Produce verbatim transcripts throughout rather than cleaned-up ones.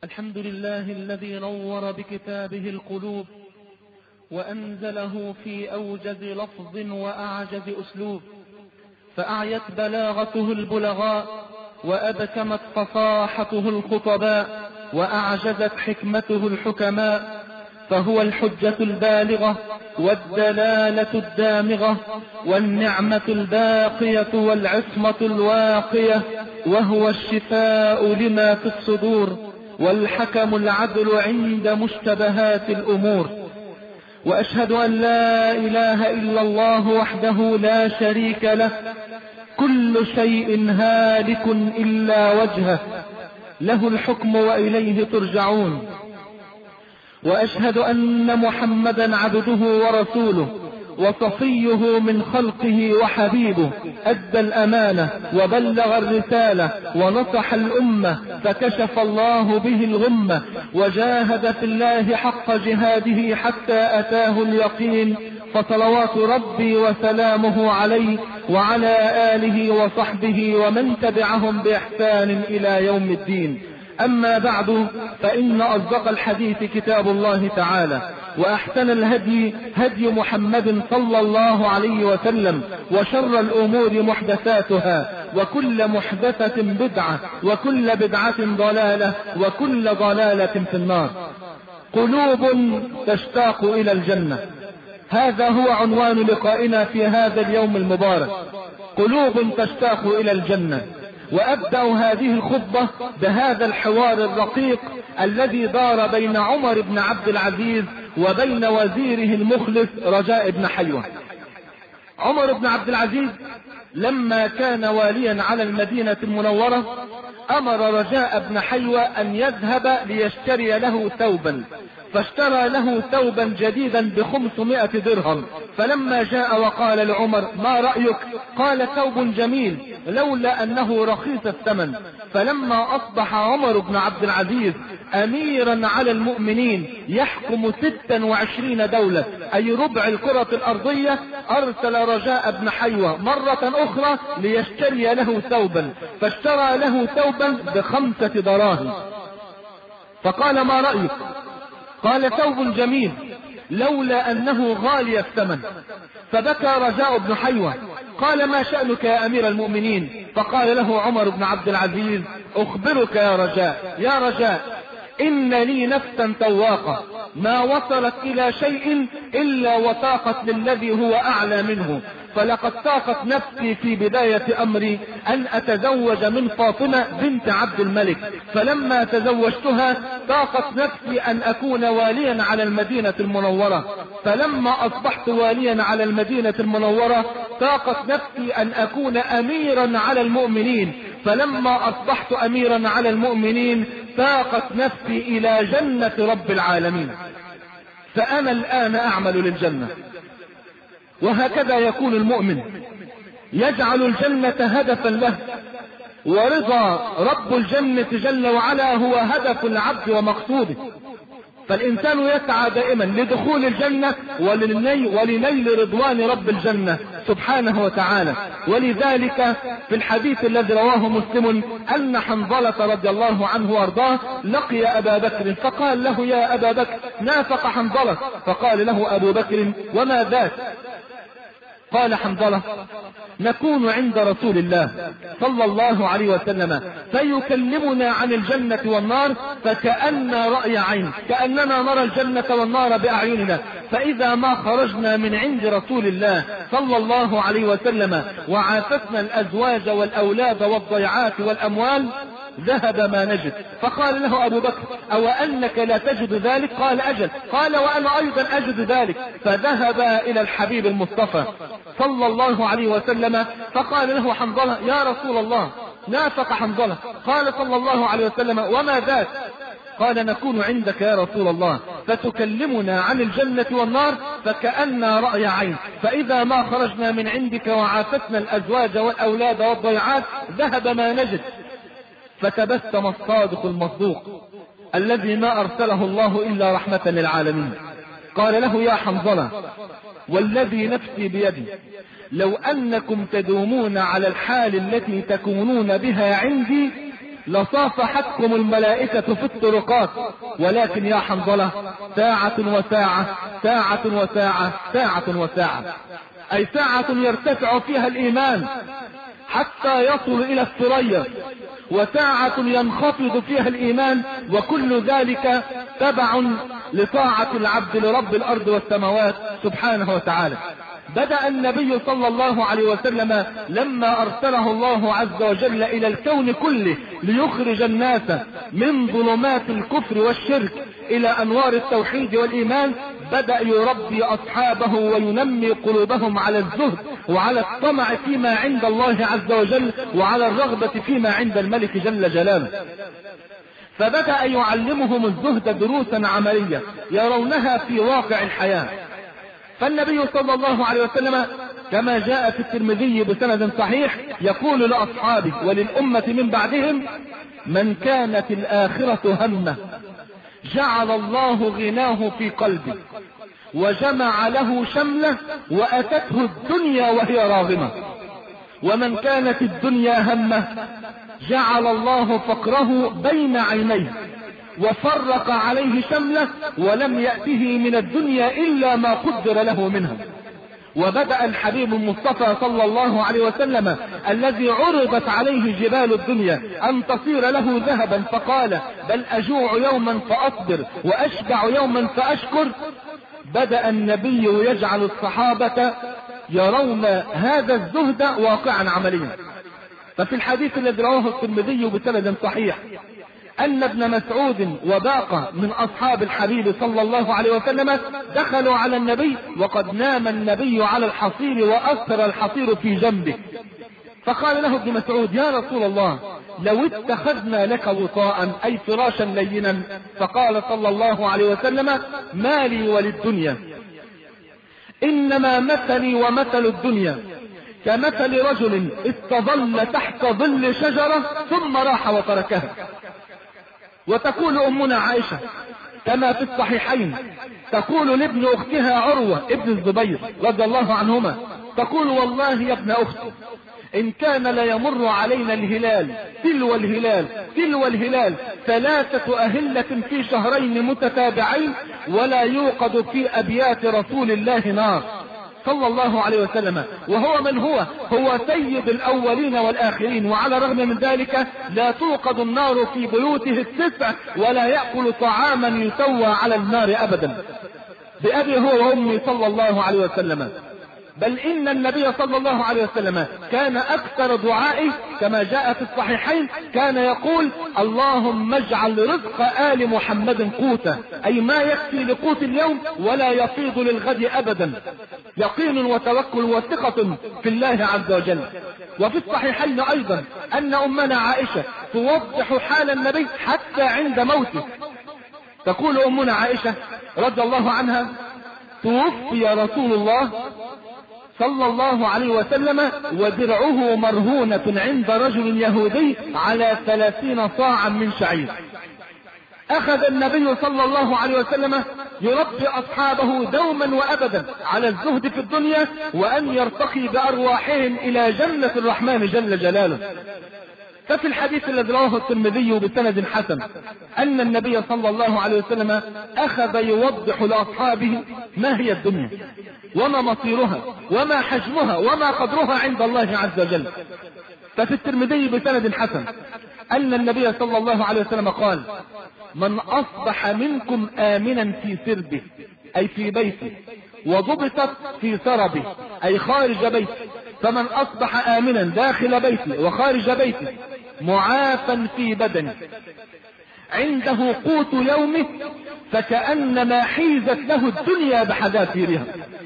الحمد لله الذي نور بكتابه القلوب وأنزله في أوجز لفظ وأعجز أسلوب، فأعيت بلاغته البلغاء وأبكمت فصاحته الخطباء وأعجزت حكمته الحكماء، فهو الحجة البالغة والدلالة الدامغة والنعمة الباقية والعصمة الواقية، وهو الشفاء لما في الصدور والحكم العدل عند مشتبهات الأمور. وأشهد أن لا إله إلا الله وحده لا شريك له، كل شيء هالك إلا وجهه، له الحكم وإليه ترجعون. وأشهد أن محمدا عبده ورسوله وصفيه من خلقه وحبيبه، أدى الأمانة وبلغ الرسالة ونصح الأمة، فكشف الله به الغمة وجاهد في الله حق جهاده حتى أتاه اليقين، فصلوات ربي وسلامه عليه وعلى آله وصحبه ومن تبعهم بإحسان إلى يوم الدين. أما بعد، فإن أصدق الحديث كتاب الله تعالى، وأحسن الهدي هدي محمد صلى الله عليه وسلم، وشر الأمور محدثاتها، وكل محدثة بدعة، وكل بدعة ضلالة، وكل ضلالة في النار. قلوب تشتاق إلى الجنة، هذا هو عنوان لقائنا في هذا اليوم المبارك. قلوب تشتاق إلى الجنة. وأبدأ هذه الخطبة بهذا الحوار الرقيق الذي دار بين عمر بن عبد العزيز وبين وزيره المخلص رجاء بن حيوة. عمر بن عبد العزيز لما كان واليا على المدينة المنورة أمر رجاء بن حيوة أن يذهب ليشتري له ثوبا، فاشترى له ثوبا جديدا بخمسمائة درهم. فلما جاء وقال لعمر: ما رأيك؟ قال: ثوب جميل لولا أنه رخيص الثمن. فلما أصبح عمر بن عبد العزيز أميرا على المؤمنين يحكم ستة وعشرين دولة، أي ربع الكرة الأرضية، أرسل رجاء بن حيوة مرة أخرى ليشتري له ثوبا، فاشترى له ثوبا بخمسة دراهم. فقال: ما رأيك؟ قال: ثوب جميل لولا أنه غالي الثمن. فبكى رجاء بن حيوة. قال: ما شأنك يا أمير المؤمنين؟ فقال له عمر بن عبد العزيز: أخبرك يا رجاء يا رجاء إن لي نفسا تواقة ما وصلت إلى شيء إلا وطاقت للذي هو أعلى منه، فلقد طاقت نفسي في بداية أمري أن أتزوج من فاطمة بنت عبد الملك، فلما تزوجتها طاقت نفسي أن أكون واليا على المدينة المنورة، فلما أصبحت واليا على المدينة المنورة طاقت نفسي أن أكون أميرا على المؤمنين، فلما أصبحت أميرا على المؤمنين طاقت نفسي إلى جنة رب العالمين، فأنا الآن أعمل للجنة. وهكذا يكون المؤمن، يجعل الجنة هدفا له، ورضا رب الجنة جل وعلا هو هدف العبد ومقصوده. فالإنسان يسعى دائما لدخول الجنة ولنيل رضوان رب الجنة سبحانه وتعالى. ولذلك في الحديث الذي رواه مسلم أن حنظلة رضي الله عنه وارضاه لقي أبا بكر فقال له: يا أبا بكر، نافق حنظلة. فقال له أبو بكر: وما ذاك؟ قال حنظلة: نكون عند رسول الله صلى الله عليه وسلم فيكلمنا عن الجنة والنار فكأن رأي عين، كأننا نرى الجنة والنار بأعيننا، فإذا ما خرجنا من عند رسول الله صلى الله عليه وسلم وعافتنا الأزواج والأولاد والضيعات والأموال ذهب ما نجد. فقال له أبو بكر: أو أنك لا تجد ذلك؟ قال: أجل. قال: وأنا أيضا أجد ذلك. فذهب إلى الحبيب المصطفى صلى الله عليه وسلم فقال له حنظلة: يا رسول الله، نافق حنظلة. قال صلى الله عليه وسلم: وما ذاك؟ قال: نكون عندك يا رسول الله فتكلمنا عن الجنة والنار فكأن رأي عين، فإذا ما خرجنا من عندك وعافتنا الأزواج والأولاد والضيعات ذهب ما نجد. فتبسم الصادق المصدوق الذي ما أرسله الله إلا رحمة للعالمين. قال له: يا حنظلة، والذي نفسي بيدي لو أنكم تدومون على الحال التي تكونون بها عندي لصافحتكم الملائكة في الطرقات، ولكن يا حنظلة ساعة وساعة ساعة وساعة ساعة وساعة، أي ساعة يرتفع فيها الإيمان حتى يصل إلى الثريا، وساعة ينخفض فيها الإيمان، وكل ذلك تبع لطاعة العبد لرب الأرض والسماوات سبحانه وتعالى. بدأ النبي صلى الله عليه وسلم لما أرسله الله عز وجل إلى الكون كله ليخرج الناس من ظلمات الكفر والشرك إلى أنوار التوحيد والإيمان، بدأ يربي أصحابه وينمي قلوبهم على الزهد وعلى الطمع فيما عند الله عز وجل وعلى الرغبة فيما عند الملك جل جلاله. فبدأ يعلمهم الزهد دروسا عملية يرونها في واقع الحياة. فالنبي صلى الله عليه وسلم كما جاء في الترمذي بسند صحيح يقول لأصحابه وللأمة من بعدهم: من كانت الآخرة همه جعل الله غناه في قلبه وجمع له شمله وأتته الدنيا وهي راغمة، ومن كانت الدنيا همه جعل الله فقره بين عينيه وفرق عليه شمله ولم يأته من الدنيا إلا ما قدر له منها. وبدأ الحبيب المصطفى صلى الله عليه وسلم الذي عرضت عليه جبال الدنيا أن تصير له ذهبا فقال: بل أجوع يوما فأصبر وأشبع يوما فأشكر. بدأ النبي يجعل الصحابة يرون هذا الزهد واقعا عمليا. ففي الحديث الذي رواه الترمذي بسند صحيح أن ابن مسعود وباقة من أصحاب الحبيب صلى الله عليه وسلم دخلوا على النبي وقد نام النبي على الحصير وأثر الحصير في جنبه، فقال له ابن مسعود: يا رسول الله لو اتخذنا لك وطاء أي فراشا لينا. فقال صلى الله عليه وسلم: ما لي وللدنيا، إنما مثلي ومثل الدنيا كمثل رجل استظل تحت ظل شجرة ثم راح وتركها. وتقول أمنا عائشة كما في الصحيحين، تقول لابن أختها عروة ابن الزبير رضي الله عنهما، تقول: والله يا ابن أختي إن كان ليمر علينا الهلال تلو الهلال تلو الهلال ثلاثة أهلة في شهرين متتابعين ولا يوقد في أبيات رسول الله نار صلى الله عليه وسلم، وهو من هو هو سيد الأولين والآخرين، وعلى الرغم من ذلك لا توقد النار في بيوته التسع ولا يأكل طعاما يسوى على النار أبدا. بأبي هو وأمي صلى الله عليه وسلم. بل إن النبي صلى الله عليه وسلم كان أكثر دعائه كما جاء في الصحيحين كان يقول: اللهم اجعل رزق آل محمد قوتا، أي ما يكفي لقوت اليوم ولا يفيض للغد أبدا، يقين وتوكل وثقة في الله عز وجل. وفي الصحيحين أيضا أن أمنا عائشة توضح حال النبي حتى عند موته. تقول أمنا عائشة رضي الله عنها: توفي رسول الله صلى الله عليه وسلم ودرعه مرهونة عند رجل يهودي على ثلاثين صاعا من شعير. أخذ النبي صلى الله عليه وسلم يربي أصحابه دوما وأبدا على الزهد في الدنيا وأن يرتقي بأرواحهم إلى جنة الرحمن جل جلاله. ففي الحديث الذي رواه الترمذي بسند حسن أن النبي صلى الله عليه وسلم أخذ يوضح لأصحابه ما هي الدنيا وما مصيرها وما حجمها وما قدرها عند الله عز وجل. ففي الترمذي بسند حسن أن النبي صلى الله عليه وسلم قال: من أصبح منكم آمنا في سربه أي في بيته وضبطت في سربه أي خارج بيته، فمن أصبح آمنا داخل بيته وخارج بيته معافا في بدنه عنده قوت يومه فكأنما حيزت له الدنيا بحذافيرها.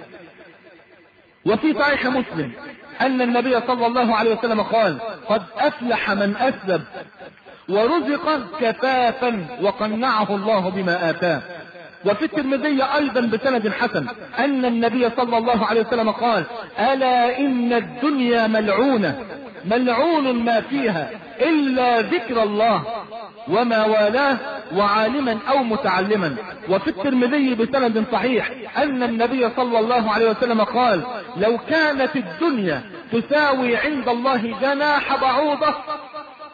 وفي صحيح مسلم أن النبي صلى الله عليه وسلم قال: قد أفلح من أسلم ورزق كفافا وقنعه الله بما آتاه. وفي الترمذي أيضا بسند حسن أن النبي صلى الله عليه وسلم قال: ألا إن الدنيا ملعونة ملعون ما فيها إلا ذكر الله وما والاه وعالما أو متعلما. وفي الترمذي بسند صحيح أن النبي صلى الله عليه وسلم قال: لو كانت الدنيا تساوي عند الله جناح بعوضة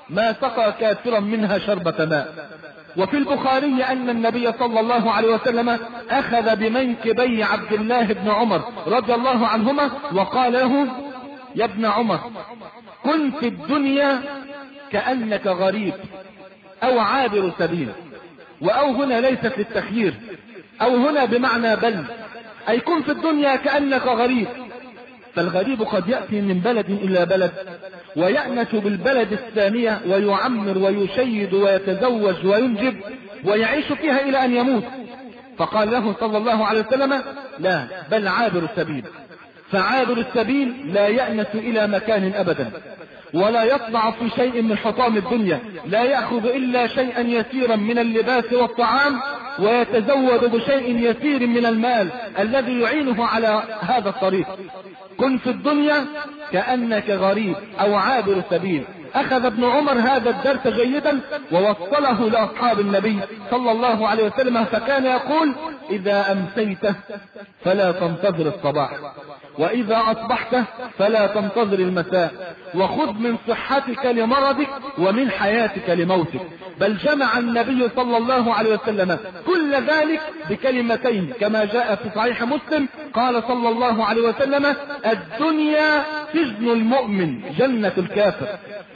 ما سقى كافرا منها شربة ماء. وفي البخاري أن النبي صلى الله عليه وسلم أخذ بمنكبي عبد الله بن عمر رضي الله عنهما وقال له: يا ابن عمر، كن في الدنيا كأنك غريب أو عابر سبيل. وأو هنا ليست للتخيير، أو هنا بمعنى بل، أي كن في الدنيا كأنك غريب. فالغريب قد يأتي من بلد إلى بلد ويأنس بالبلد الثانية ويعمر ويشيد ويتزوج وينجب ويعيش فيها إلى أن يموت. فقال له صلى الله عليه وسلم: لا، بل عابر السبيل. فعابر السبيل لا يأنس إلى مكان أبدا، ولا يطمع في شيء من حطام الدنيا، لا يأخذ إلا شيئا يسيرا من اللباس والطعام، ويتزود بشيء يسير من المال الذي يعينه على هذا الطريق. كن في الدنيا كأنك غريب أو عابر سبيل. أخذ ابن عمر هذا الدرس جيدا ووصله لأصحاب النبي صلى الله عليه وسلم، فكان يقول: إذا أمسيت فلا تنتظر الصباح، وإذا أصبحت فلا تنتظر المساء، وخذ من صحتك لمرضك ومن حياتك لموتك. بل جمع النبي صلى الله عليه وسلم كل ذلك بكلمتين كما جاء في صحيح مسلم. قال صلى الله عليه وسلم: الدنيا سجن المؤمن جنة الكافر.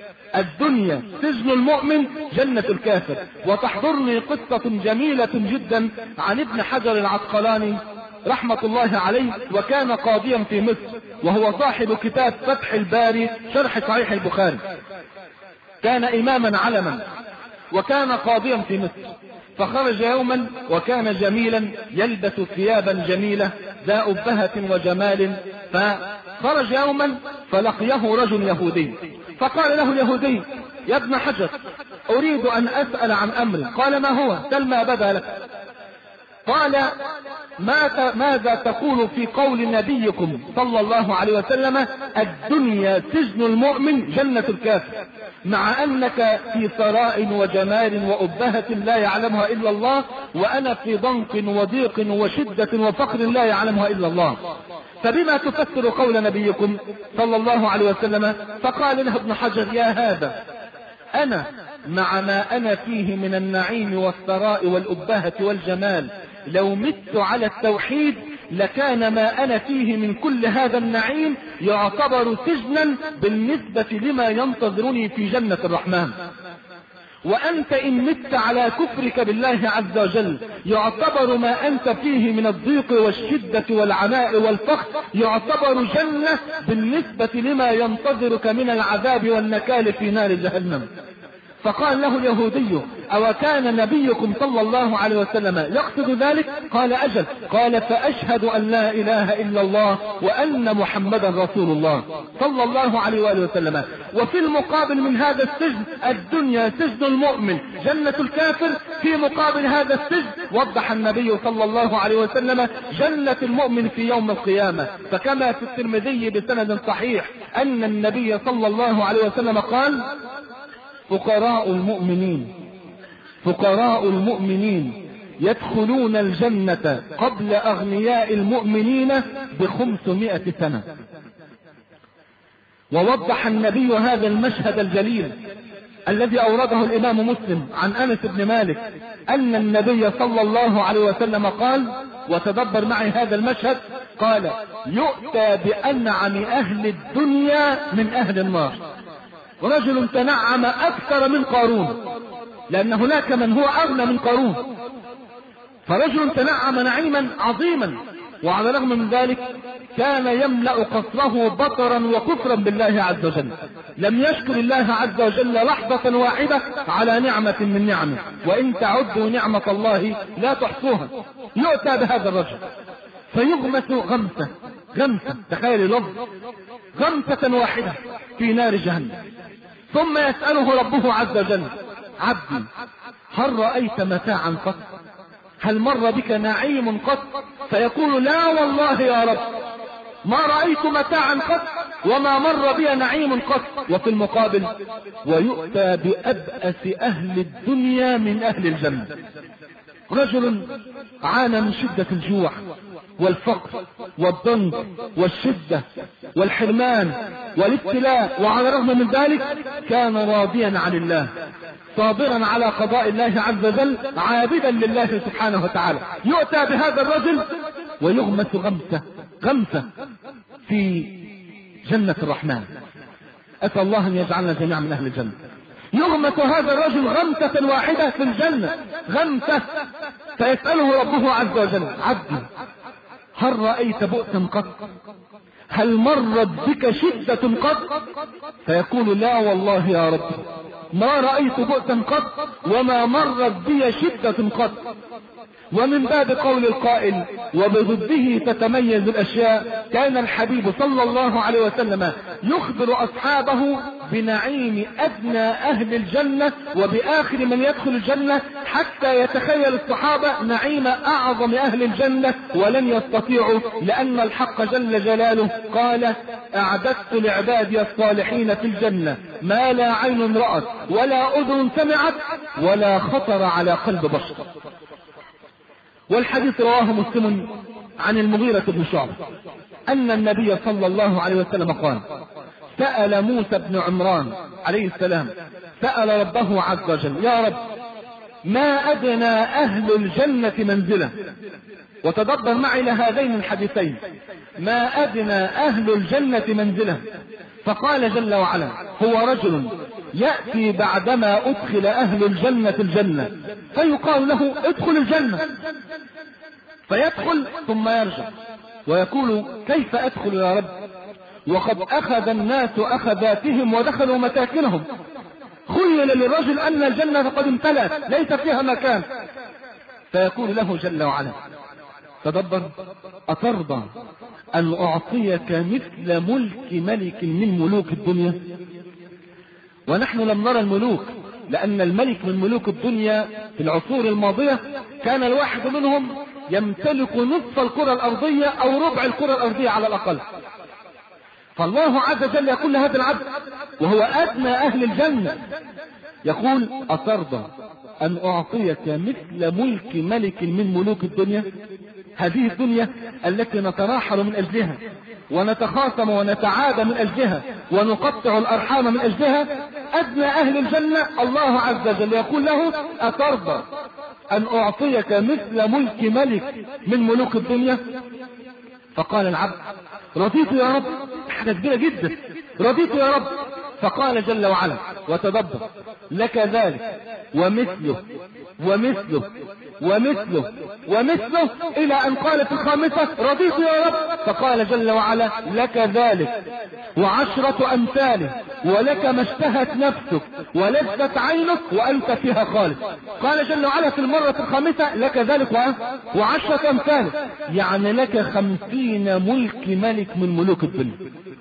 الدنيا سجن المؤمن جنة الكافر. وتحضرني قصة جميلة جدا عن ابن حجر العسقلاني رحمة الله عليه، وكان قاضيا في مصر، وهو صاحب كتاب فتح الباري شرح صحيح البخاري. كان إماما علما وكان قاضيا في مصر. فخرج يوما وكان جميلا يلبس ثيابا جميلة ذا أبهة وجمال. فخرج يوما فلقيه رجل يهودي، فقال له اليهودي: يا ابن حجر، أريد أن أسأل عن أمر. قال: ما هو؟ سل ما بدا لك. قال: ماذا تقول في قول نبيكم صلى الله عليه وسلم: الدنيا سجن المؤمن جنة الكافر، مع أنك في ثراء وجمال وأبهة لا يعلمها إلا الله، وأنا في ضنك وضيق وشدة وفقر لا يعلمها إلا الله، فبما تفسر قول نبيكم صلى الله عليه وسلم؟ فقال له ابن حجر: يا هذا، أنا مع ما أنا فيه من النعيم والثراء والأبهة والجمال، لو مت على التوحيد لكان ما أنا فيه من كل هذا النعيم يعتبر سجنا بالنسبة لما ينتظرني في جنة الرحمن. وأنت إن مت على كفرك بالله عز وجل يعتبر ما أنت فيه من الضيق والشدة والعناء والفقر يعتبر جنة بالنسبة لما ينتظرك من العذاب والنكال في نار جهنم. فقال له اليهودي: أو كان نبيكم صلى الله عليه وسلم يقصد ذلك؟ قال: أجل. قال: فأشهد أن لا إله إلا الله وأن محمدا رسول الله صلى الله عليه وآله وسلم. وفي المقابل من هذا السجن الدنيا سجن المؤمن جنة الكافر، في مقابل هذا السجن وضح النبي صلى الله عليه وسلم جنة المؤمن في يوم القيامة. فكما في الترمذي بسند صحيح أن النبي صلى الله عليه وسلم قال: فقراء المؤمنين فقراء المؤمنين يدخلون الجنة قبل أغنياء المؤمنين بخمسمائة سنة. ووضح النبي هذا المشهد الجليل الذي أورده الإمام مسلم عن أنس بن مالك أن النبي صلى الله عليه وسلم قال، وتدبر معي هذا المشهد، قال: يؤتى بأنعم أهل الدنيا من أهل النار. رجل تنعم أكثر من قارون، لأن هناك من هو أغنى من قارون، فرجل تنعم نعيما عظيما، وعلى الرغم من ذلك كان يملأ قصره بطرا وكفرا بالله عز وجل، لم يشكر الله عز وجل لحظة واحدة على نعمة من نعمه، وإن تعدوا نعمة الله لا تحصوها. يؤتى بهذا الرجل فيغمس غمسة غمسة تخيل اللفظ، غمسة واحدة في نار جهنم، ثم يسأله ربه عز وجل: عبدي، هل رأيت متاعا قط؟ هل مر بك نعيم قط؟ فيقول: لا والله يا رب، ما رأيت متاعا قط وما مر بي نعيم قط. وفي المقابل ويؤتى بأبأس أهل الدنيا من أهل الجنة، رجل عانى من شدة الجوع والفقر والضنك والشدة والحرمان والابتلاء، وعلى الرغم من ذلك كان راضيا عن الله، صابرا على قضاء الله عز وجل، عابدا لله سبحانه وتعالى. يؤتى بهذا الرجل ويغمس غمسة غمسة في جنة الرحمن. أسأل الله أن يجعلنا جميعا من أهل الجنة. يغمس هذا الرجل غمسة واحدة في الجنة، غمسة، فيسأله ربه عز وجل: عبدي هل رأيت بؤسا قط؟ هل مرت بك شدة قط؟ فيقول: لا والله يا رب، ما رأيت بؤسا قط وما مرت بي شدة قط. ومن باب قول القائل: وبضده تتميز الأشياء، كان الحبيب صلى الله عليه وسلم يخبر أصحابه بنعيم أدنى أهل الجنة وبآخر من يدخل الجنة، حتى يتخيل الصحابة نعيم أعظم أهل الجنة ولن يستطيعوا، لأن الحق جل جلاله قال: أعددت لعبادي الصالحين في الجنة ما لا عين رأت ولا أذن سمعت ولا خطر على قلب بشر. والحديث رواه مسلم عن المغيرة بن شعبة أن النبي صلى الله عليه وسلم قال: سأل موسى بن عمران عليه السلام، سأل ربه عز وجل: يا رب، ما أدنى أهل الجنة منزلة؟ وتدبر معي لهذين الحديثين: ما أدنى أهل الجنة منزلة؟ فقال جل وعلا: هو رجل يأتي بعدما أدخل أهل الجنة الجنة فيقال له: ادخل الجنة، فيدخل ثم يرجع ويقول: كيف أدخل يا رب وقد أخذ الناس أخذاتهم ودخلوا مساكنهم؟ خيل للرجل أن الجنة قد امتلأت ليس فيها مكان. فيقول له جل وعلا: تدبر، أترضى أن أعطيك مثل ملك ملك من ملوك الدنيا؟ ونحن لم نرى الملوك، لأن الملك من ملوك الدنيا في العصور الماضية كان الواحد منهم يمتلك نصف الكرة الأرضية أو ربع الكرة الأرضية على الأقل. فالله عز وجل يقول لهذا العبد وهو أدنى أهل الجنة، يقول: أترضى أن أعطيك مثل ملك ملك من ملوك الدنيا؟ هذه الدنيا التي نتراحل من أجلها ونتخاصم ونتعادى من أجلها ونقطع الأرحام من أجلها، أدنى أهل الجنة الله عز وجل يقول له: أترضى أن أعطيك مثل ملك ملك من ملوك الدنيا؟ فقال العبد: رضيت يا رب. حاجة كبيرة جدا، رضيت يا رب. فقال جل وعلا: وتدبر، لك ذلك ومثله ومثله ومثله ومثله، إلى أن قال في الخامسة: رضيت يا رب. فقال جل وعلا: لك ذلك وعشرة أمثاله، ولك ما اشتهت نفسك ولذت عينك وأنت فيها خالد. قال جل وعلا في المرة الخامسة: لك ذلك وعشرة أمثاله، يعني لك خمسين ملك ملك من ملوك الدنيا.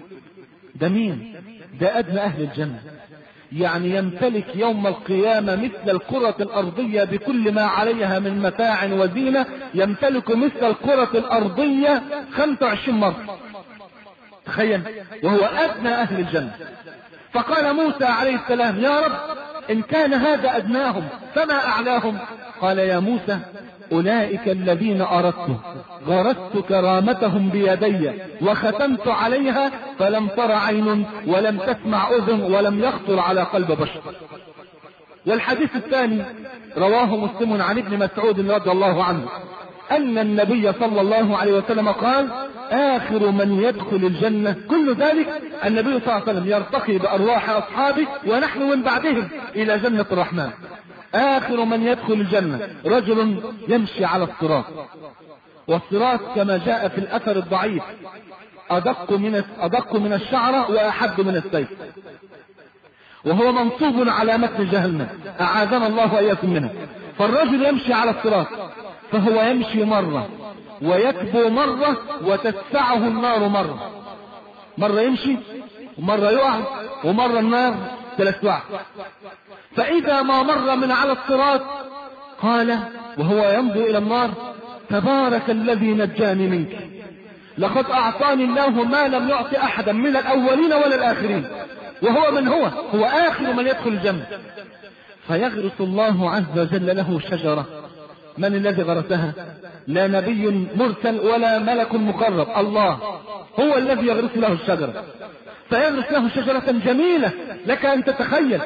ده مين؟ ده أدنى أهل الجنة، يعني يمتلك يوم القيامة مثل الكرة الأرضية بكل ما عليها من متاع وزينة، يمتلك مثل الكرة الأرضية خمسة وعشرين مرة. تخيل، وهو أدنى أهل الجنة. فقال موسى عليه السلام: يا رب، إن كان هذا أدناهم فما أعلاهم؟ قال: يا موسى، أولئك الذين أردت غرست كرامتهم بيدي وختمت عليها فلم تر عين ولم تسمع أذن ولم يخطر على قلب بشر. والحديث الثاني رواه مسلم عن ابن مسعود رضي الله عنه أن النبي صلى الله عليه وسلم قال: آخر من يدخل الجنة، كل ذلك النبي صلى الله عليه وسلم يرتقي بأرواح أصحابه ونحن من بعدهم إلى جنة الرحمن. آخر من يدخل الجنة رجل يمشي على الصراط، والصراط كما جاء في الأثر الضعيف أدق من أدق من الشعرة وأحد من السيف، وهو منصوب على متن جهنم، أعاذنا الله وإياكم منها. فالرجل يمشي على الصراط، فهو يمشي مرة ويكبو مرة وتسعه النار مرة، مرة يمشي ومرة يقع ومرة النار تلسعه. فإذا ما مر من على الصراط قال وهو يمضي إلى النار: تبارك الذي نجاني منك، لقد أعطاني الله ما لم يعطي أحدا من الأولين ولا الآخرين. وهو من هو؟ هو آخر من يدخل الجنة. فيغرس الله عز وجل له شجرة من الذي غرسها؟ لا نبي مرسل ولا ملك مقرب، الله هو الذي يغرس له الشجرة، فيغرس له شجرة جميلة لك أن تتخيل.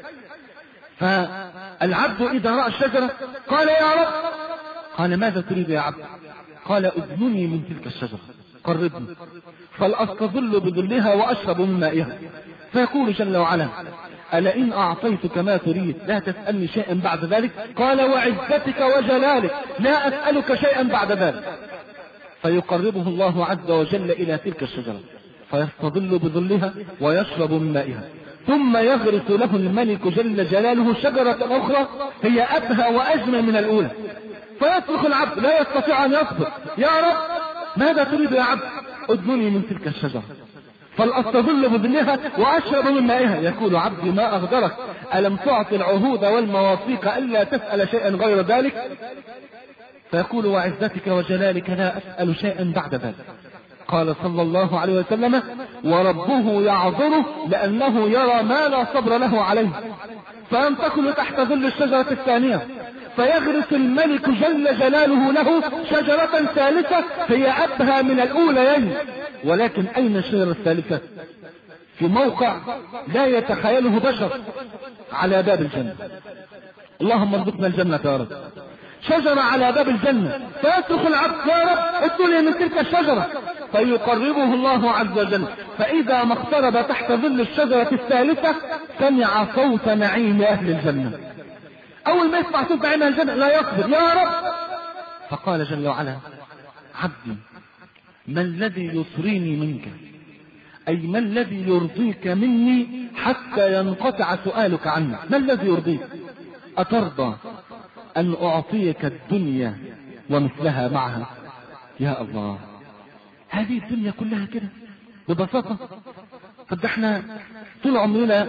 فالعبد إذا رأى الشجرة قال يا رب، قال ماذا تريد يا عبد؟ قال ادنني من تلك الشجرة، قربني فلأستظل بظلها وأشرب من مائها. فيقول جل وعلا ألا إن أعطيتك ما تريد لا تسألني شيئا بعد ذلك؟ قال وعزتك وجلالك لا أسألك شيئا بعد ذلك. فيقربه الله عز وجل إلى تلك الشجرة فيستظل بظلها ويشرب من مائها، ثم يغرس له الملك جل جلاله شجرة أخرى هي أبهى وأجمل من الأولى. فيصرخ العبد لا يستطيع أن يصبر، يا رب ماذا تريد يا عبد؟ ادنني من تلك الشجرة فلأستظل بظلها وأشرب من مائها. يقول عبدي ما أغدرك، ألم تعطي العهود والمواثيق ألا تسأل شيئا غير ذلك؟ فيقول وعزتك وجلالك لا أسأل شيئا بعد ذلك. قال صلى الله عليه وسلم وربه يعذره لأنه يرى ما لا صبر له عليه. فينتقل تحت ظل الشجرة الثانية فيغرس الملك جل جلاله له شجرة ثالثة هي أبهى من الأوليين. ولكن أين الشجرة الثالثة؟ في موقع لا يتخيله بشر على باب الجنة. اللهم ارزقنا الجنة يا رب. شجرة على باب الجنة، فيصرخ العبد يا رب ادنني من تلك الشجرة فيقربه الله عز وجل. فإذا ما اقترب تحت ظل الشجرة الثالثة سمع صوت نعيم أهل الجنة. أول ما يسمع صوت نعيم أهل الجنة لا يصبر، يا رب. فقال جل وعلا عبدي ما الذي يصريني منك، أي ما الذي يرضيك مني حتى ينقطع سؤالك عني؟ ما الذي يرضيك؟ أترضى أن أعطيك الدنيا ومثلها معها؟ يا الله، هذه الدنيا كلها كده ببساطة؟ قد احنا طول عمرنا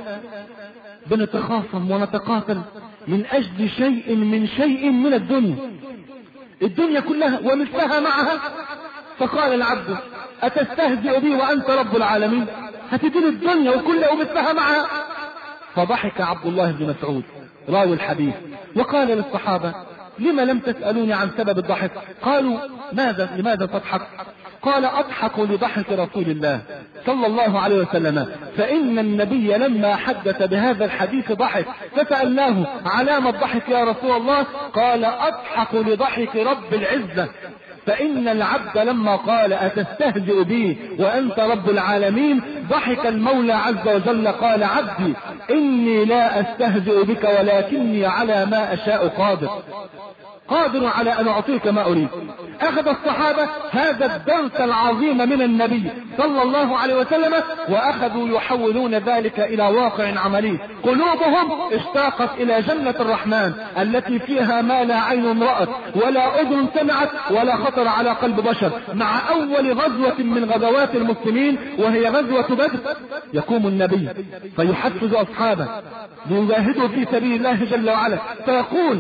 بنتخاصم ونتقاتل من أجل شيء من شيء من الدنيا، الدنيا كلها ومثلها معها. فقال العبد أتستهزئ بي وأنت رب العالمين؟ هتدين الدنيا وكلها ومثلها معها؟ فضحك عبد الله بن مسعود راوي الحديث وقال للصحابة لما لم تسألوني عن سبب الضحك؟ قالوا ماذا لماذا تضحك؟ قال أضحك لضحك رسول الله صلى الله عليه وسلم، فإن النبي لما حدث بهذا الحديث ضحك، فسألناه علامة الضحك يا رسول الله؟ قال أضحك لضحك رب العزة، فإن العبد لما قال أتستهزئ بي وأنت رب العالمين ضحك المولى عز وجل قال عبدي إني لا أستهزئ بك ولكني على ما أشاء قادر، قادر على أن أعطيك ما أريد. أخذ الصحابة هذا الدرس العظيم من النبي صلى الله عليه وسلم وأخذوا يحولون ذلك إلى واقع عملي. قلوبهم اشتاقت إلى جنة الرحمن التي فيها ما لا عين رأت ولا أذن سمعت ولا خطر على قلب بشر. مع أول غزوة من غزوات المسلمين وهي غزوة بدر يقوم النبي فيحفز أصحابه ليجاهدوا في سبيل الله جل وعلا، فيقول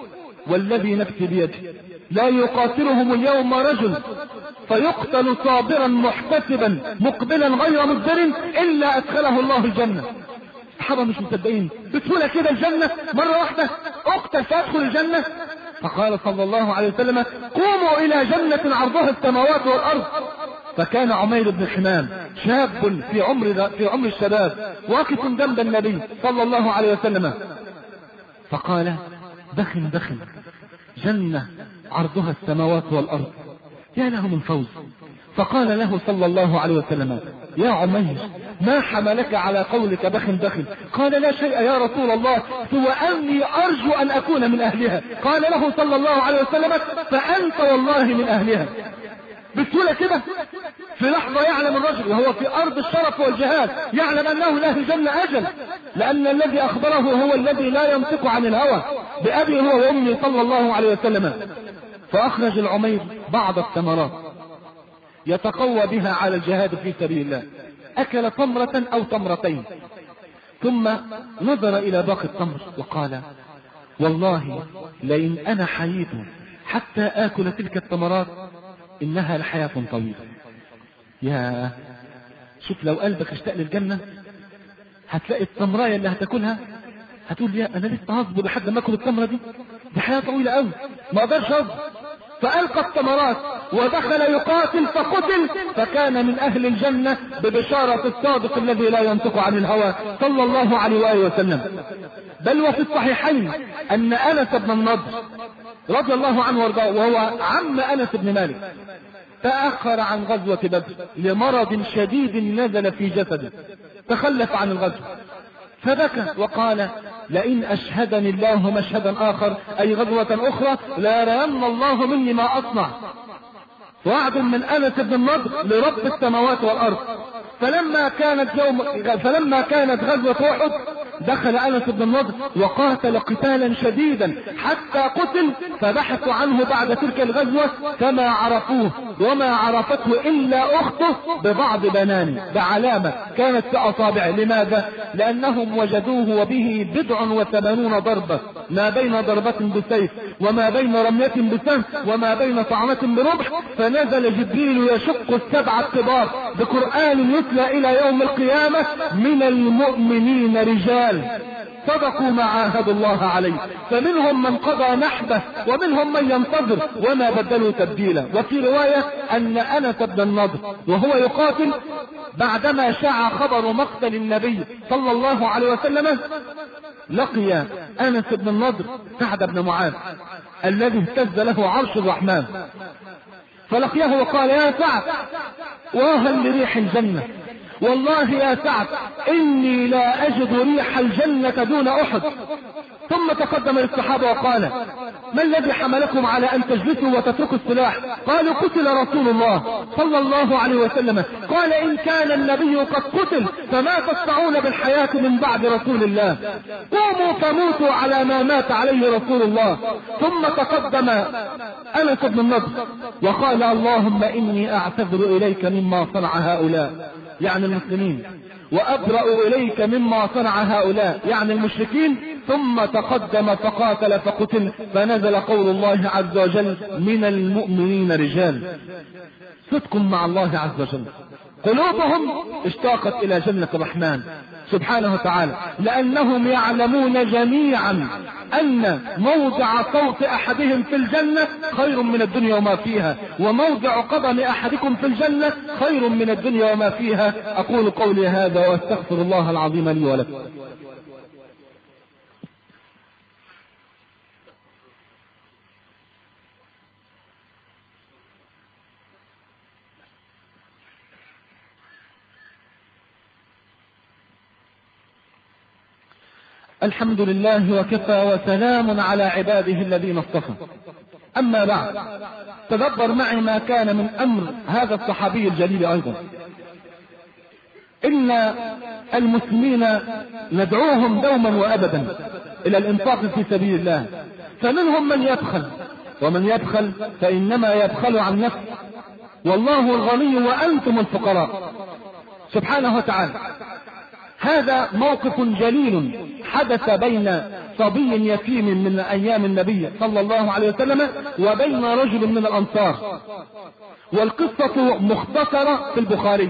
والذي نفسي بيده لا يقاتلهم اليوم رجل فيقتل صابرا محتسبا مقبلا غير مدبر إلا أدخله الله الجنة. الصحابة مش مصدقين، بسهولة كده الجنة مرة واحدة اقتل فادخل الجنة؟ فقال صلى الله عليه وسلم قوموا إلى جنة عرضها السماوات والأرض. فكان عمير بن حمام شاب في عمر في عمر الشباب واقف جنب النبي صلى الله عليه وسلم فقال دخن دخن جنة عرضها السماوات والأرض، يا له من فوز. فقال له صلى الله عليه وسلم يا عمير ما حملك على قولك دخن دخن؟ قال لا شيء يا رسول الله سوى أني أرجو أن أكون من أهلها. قال له صلى الله عليه وسلم فأنت والله من أهلها. بسهولة كده في لحظة يعلم الرجل وهو في أرض الشرف والجهاد يعلم أنه له الجنة أجل، لأن الذي أخبره هو الذي لا ينطق عن الهوى بأبي هو وأمي صلى الله عليه وسلم. فأخرج العمير بعض الثمرات يتقوى بها على الجهاد في سبيل الله، أكل تمرة أو تمرتين ثم نظر إلى باقي التمر وقال والله لئن أنا حييت حتى آكل تلك التمرات إنها لحياة طويلة. يا شوف لو قلبك اشتاق للجنة هتلاقي التمراية اللي هتاكلها هتقول يا أنا لسه هصبر لحد ما أكل التمرة دي، دي حياة طويلة قوي. ما قدرش يصبر، فألقى الثمرات ودخل يقاتل فقتل، فكان من أهل الجنة ببشارة الصادق الذي لا ينطق عن الهوى صلى الله عليه وآله وسلم. بل وفي الصحيحين أن أنس بن النضر رضي الله عنه وارضاه، وهو عم أنس بن مالك، تأخر عن غزوة بدر لمرض شديد نزل في جسده، تخلف عن الغزوة، فبكى وقال: لئن أشهدني الله مشهدا آخر، أي غزوة أخرى، لا يرين الله مني ما أصنع. وعد من أنس بن النضر لرب السماوات والأرض. فلما كانت يوم فلما كانت غزوة أحد دخل أنس بن النضر وقاتل قتالا شديدا حتى قتل، فبحثوا عنه بعد تلك الغزوة فما عرفوه وما عرفته إلا أخته ببعض بنانه، بعلامة كانت في أصابعه. لماذا؟ لأنهم وجدوه وبه بضع وثمانون ضربة، ما بين ضربة بسيف وما بين رمية بسهم وما بين طعنة برمح. فنزل جبريل يشق السبع الكبار بقرآن يتلى إلى يوم القيامة: من المؤمنين رجال صدقوا ما عاهدوا الله عليه، فمنهم من قضى نحبه ومنهم من ينتظر وما بدلوا تبديلا. وفي رواية أن أنس بن النضر وهو يقاتل بعدما شاع خبر مقتل النبي صلى الله عليه وسلم، لقي أنس بن النضر سعد بن معاذ الذي اهتز له عرش الرحمن، فلقيه وقال: يا سعد، واهل لريح الجنة، والله يا سعد إني لا أجد ريح الجنة دون أحد. ثم تقدم للصحابة وقال: ما الذي حملكم على أن تجلسوا وتتركوا السلاح؟ قالوا: قتل رسول الله صلى الله عليه وسلم. قال: إن كان النبي قد قتل فما تصنعون بالحياة من بعد رسول الله؟ قوموا فموتوا على ما مات عليه رسول الله. ثم تقدم أنس بن النضر وقال: اللهم إني أعتذر إليك مما صنع هؤلاء، يعني المسلمين، وأبرأ إليك مما صنع هؤلاء، يعني المشركين. ثم تقدم فقاتل فقتل، فنزل قول الله عز وجل: من المؤمنين رجال. صدق مع الله عز وجل، قلوبهم اشتاقت إلى جنة الرحمن سبحانه وتعالى، لأنهم يعلمون جميعا أن موضع صوت أحدهم في الجنة خير من الدنيا وما فيها، وموضع قدم أحدكم في الجنة خير من الدنيا وما فيها. أقول قولي هذا وأستغفر الله العظيم لي ولكم. الحمد لله وكفى وسلام على عباده الذين اصطفى. أما بعد، تدبر معي ما كان من أمر هذا الصحابي الجليل أيضا. إن المسلمين ندعوهم دوما وأبدا إلى الإنفاق في سبيل الله، فمنهم من يبخل، ومن يبخل فإنما يبخل عن نفسه، والله الغني وأنتم الفقراء سبحانه وتعالى. هذا موقف جليل حدث بين صبي يتيم من أيام النبي صلى الله عليه وسلم وبين رجل من الأنصار، والقصة مختصرة في البخاري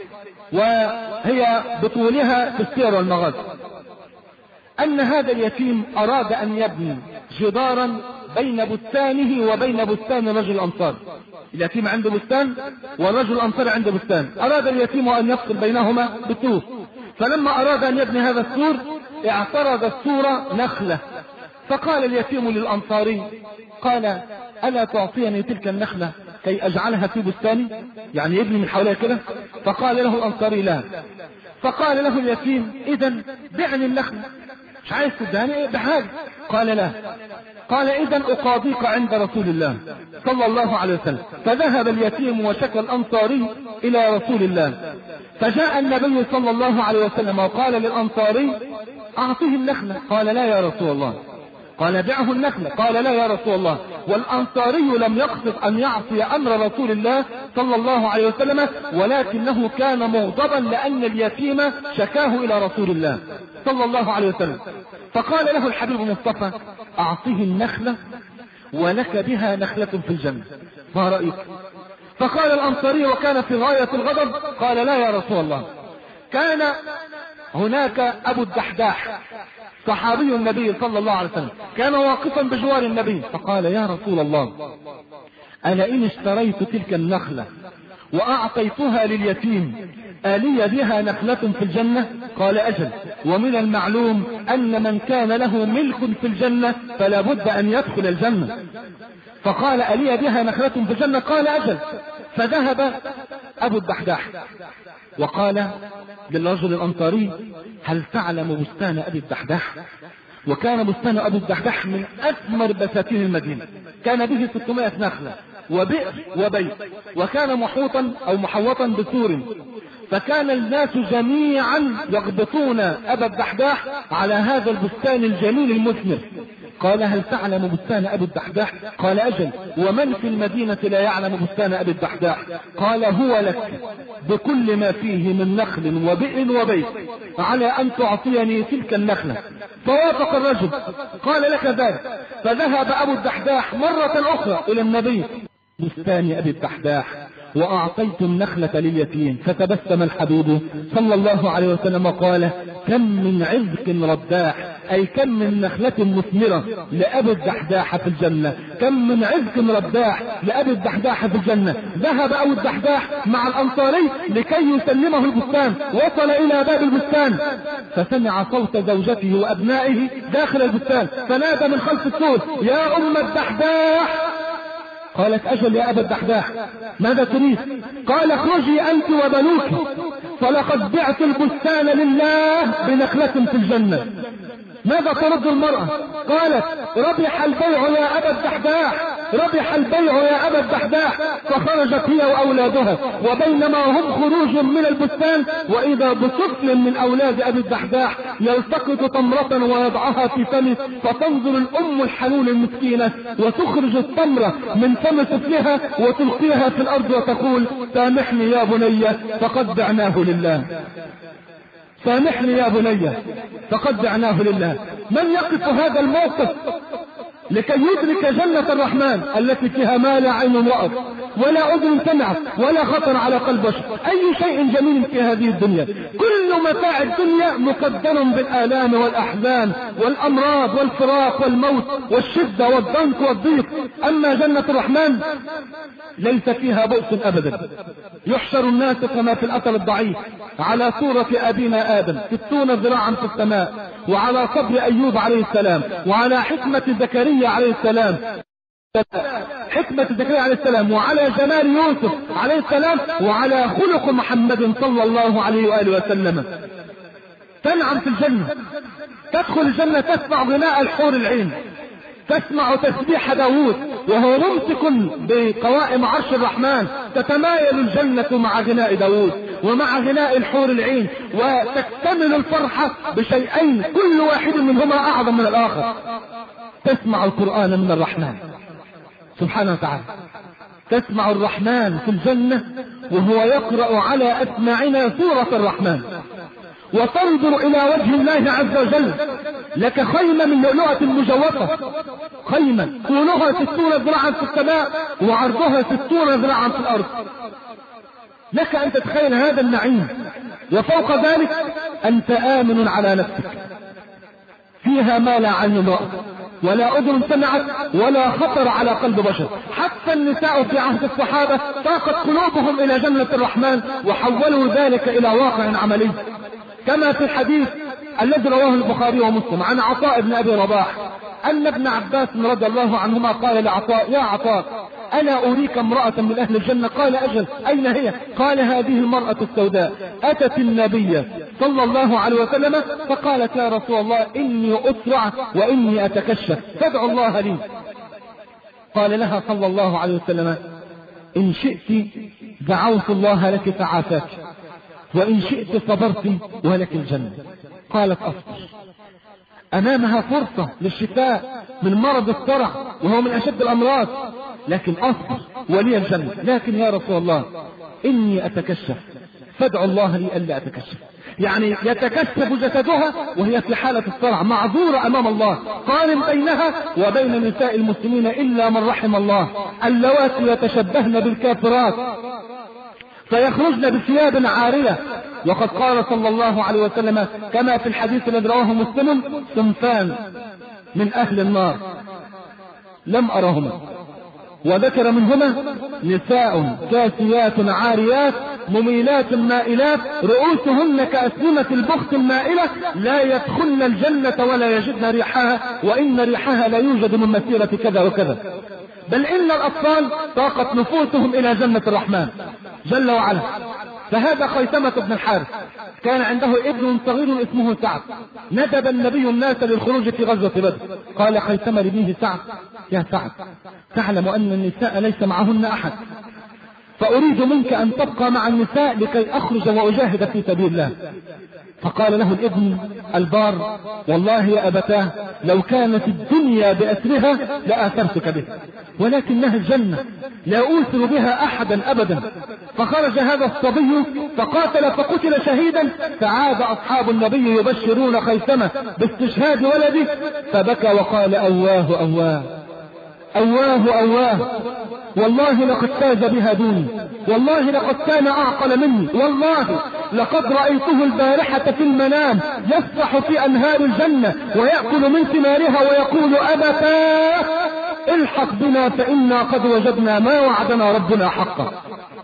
وهي بطولها في السير والمغازي. أن هذا اليتيم أراد أن يبني جدارا بين بستانه وبين بستان رجل الأنصار. اليتيم عنده بستان والرجل الأنصار عنده بستان، أراد اليتيم أن يفصل بينهما بسور. فلما أراد أن يبني هذا السور اعترض السور نخلة، فقال اليتيم للأنصاري، قال: ألا تعطيني تلك النخلة كي أجعلها في بستاني؟ يعني يبني من حولها كده. فقال له الأنصاري: لا. فقال له اليتيم: إذن بعني النخلة، مش عايز تدهني بحاجة؟ قال: لا. قال: إذن أقاضيك عند رسول الله صلى الله عليه وسلم. فذهب اليتيم وشكى الأنصاري إلى رسول الله، فجاء النبي صلى الله عليه وسلم وقال للأنصاري: أعطيه النخلة. قال: لا يا رسول الله. قال: بعه النخلة. قال: لا يا رسول الله. والأنصاري لم يقصد أن يعصي أمر رسول الله صلى الله عليه وسلم، ولكنه كان مغضبا لأن اليتيم شكاه إلى رسول الله صلى الله عليه وسلم. فقال له الحبيب المصطفى: أعطيه النخلة ولك بها نخلة في الجنة، ما رأيك؟ فقال الأنصاري وكان في غاية الغضب: قال: لا يا رسول الله. كان هناك أبو الدحداح صحابي النبي صلى الله عليه وسلم كان واقفا بجوار النبي، فقال يا رسول الله أنا إن اشتريت تلك النخلة وأعطيتها لليتيم ألي بها نخلة في الجنة؟ قال أجل، ومن المعلوم أن من كان له ملك في الجنة فلا بد أن يدخل الجنة. فقال ألي بها نخلة في الجنة؟ قال أجل. فذهب أبو الدحداح وقال للرجل الأنصاري هل تعلم بستان أبي الدحداح؟ وكان بستان أبي الدحداح من أثمر بساتين المدينة، كان به ستمائة نخلة وبئر وبيت، وكان محوطا أو محوطا بسور، فكان الناس جميعا يغبطون أبا الدحداح على هذا البستان الجميل المثمر. قال هل تعلم بستان أبي الدحداح؟ قال أجل، ومن في المدينة لا يعلم بستان أبي الدحداح؟ قال هو لك بكل ما فيه من نخل وبئر وبيت على أن تعطيني تلك النخلة. فوافق الرجل قال لك ذلك. فذهب أبو الدحداح مرة أخرى إلى النبي بستان أبي الدحداح وأعطيت النخلة لليتيم، فتبسم الحبيب صلى الله عليه وسلم وقال كم من عزق رداح، أي كم من نخلة مثمرة لأبي الدحداح في الجنة، كم من عزق رداح لأبي الدحداح في الجنة. ذهب أبو الدحداح مع الأنصاري لكي يسلمه البستان، وصل إلى باب البستان فسمع صوت زوجته وأبنائه داخل البستان، فنادى من خلف السور يا أم الدحداح. قالت أجل يا أبا الدحداح، ماذا تريد؟ قال اخرجي أنت وبنوك فلقد بعت البستان لله بنخلة في الجنة. ماذا ترد المرأة؟ قالت ربح البيع يا أبا الدحداح، ربح البيع يا أبا الدحداح. فخرجت هي وأولادها، وبينما هم خروج من البستان وإذا بطفل من أولاد أبي الدحداح يلتقط تمرة ويضعها في فمه، فتنظر الأم الحنون المسكينة وتخرج التمرة من فم طفلها وتلقيها في الأرض وتقول سامحني يا بني فقد دعناه لله، سامحني يا بني فقد دعناه لله. من يقف هذا الموقف لكي يدرك جنة الرحمن التي فيها ما لا عين رأت ولا أذن سمعت ولا خطر على قلب بشر؟ أي شيء جميل في هذه الدنيا، كل متاع الدنيا مقدر بالآلام والأحزان والأمراض والفراق والموت والشدة والضنك والضيق. أما جنة الرحمن ليس فيها بؤس أبدا. يحشر الناس كما في الأثر الضعيف على صورة أبينا آدم ستون ذراعا في السماء، وعلى صبر أيوب عليه السلام، وعلى حكمة زكريا عليه السلام حكمة زكريا عليه السلام، وعلى جمال يوسف عليه السلام، وعلى خلق محمد صلى الله عليه وآله وسلم. تنعم في الجنة، تدخل الجنة تسمع غناء الحور العين، تسمع تسبيح داود وهو ممسك بقوائم عرش الرحمن، تتمايل الجنة مع غناء داود ومع غناء الحور العين، وتكتمل الفرحة بشيئين كل واحد منهما أعظم من الآخر. تسمع القرآن من الرحمن سبحانه وتعالى، تسمع الرحمن في الجنة وهو يقرأ على أسماعنا سورة الرحمن، وتنظر إلى وجه الله عز وجل لك خيمة من لؤلؤة مجوفة، خيمة طولها ستون ذراعا في السماء وعرضها ستون ذراعا في الأرض. لك أن تتخيل هذا النعيم، وفوق ذلك أنت آمن على نفسك، فيها ما لا عين رأت ولا أذن سمعت ولا خطر على قلب بشر. حتى النساء في عهد الصحابة طاقت قلوبهم إلى جنة الرحمن وحولوا ذلك إلى واقع عملي، كما في الحديث الذي رواه البخاري ومسلم عن عطاء بن أبي رباح أن ابن عباس رضي الله عنهما قال لعطاء يا عطاء أنا أريك امرأة من أهل الجنة. قال أجل، أين هي؟ قال هذه المرأة السوداء أتت النبي صلى الله عليه وسلم فقالت يا رسول الله إني أسرع وإني أتكشف فادعو الله لي. قال لها صلى الله عليه وسلم إن شئت دعوت الله لك فعافاك، وإن شئت صبرت ولك الجنة. قالت أصبر. أمامها فرصة للشفاء من مرض الصرع وهو من أشد الأمراض، لكن أصبر ولي الجنة. لكن يا رسول الله إني أتكشف فادعو الله لي ألا أتكشف. يعني يتكشف جسدها وهي في حالة الصرع معذورة أمام الله. قارن بينها وبين نساء المسلمين إلا من رحم الله اللواتي يتشبهن بالكافرات فيخرجن بثياب عارية وقد قال صلى الله عليه وسلم كما في الحديث الذي رواه مسلم: صنفان من أهل النار لم أرهما، وذكر منهما: نساء كاسيات عاريات مميلات مائلات رؤوسهن كأسنمة البخت المائلة لا يدخلن الجنة ولا يجدن ريحها، وإن ريحها لا يوجد من مسيرة كذا وكذا، بل إن الأطفال طاقت نفوسهم إلى جنة الرحمن جل وعلا. فهذا خيثمة بن الحارث كان عنده ابن صغير اسمه سعد، ندب النبي الناس للخروج في غزوة بدر. قال خيثمة لابنه سعد: يا سعد، تعلم أن النساء ليس معهن أحد، فأريد منك أن تبقى مع النساء لكي أخرج وأجاهد في سبيل الله. فقال له الابن البار: والله يا أبتاه لو كانت الدنيا بأسرها لآثرتك به، ولكنها الجنة لا أوثر بها أحدا أبدا. فخرج هذا الصبي فقاتل فقتل شهيدا، فعاد أصحاب النبي يبشرون خيثمة باستشهاد ولده، فبكى وقال: أواه أواه أواه أواه، والله لقد فاز بها دوني، والله لقد كان أعقل مني، والله لقد رأيته البارحة في المنام يسبح في أنهار الجنة ويأكل من ثمارها ويقول: أبتاه الحق بنا فإنا قد وجدنا ما وعدنا ربنا حقا.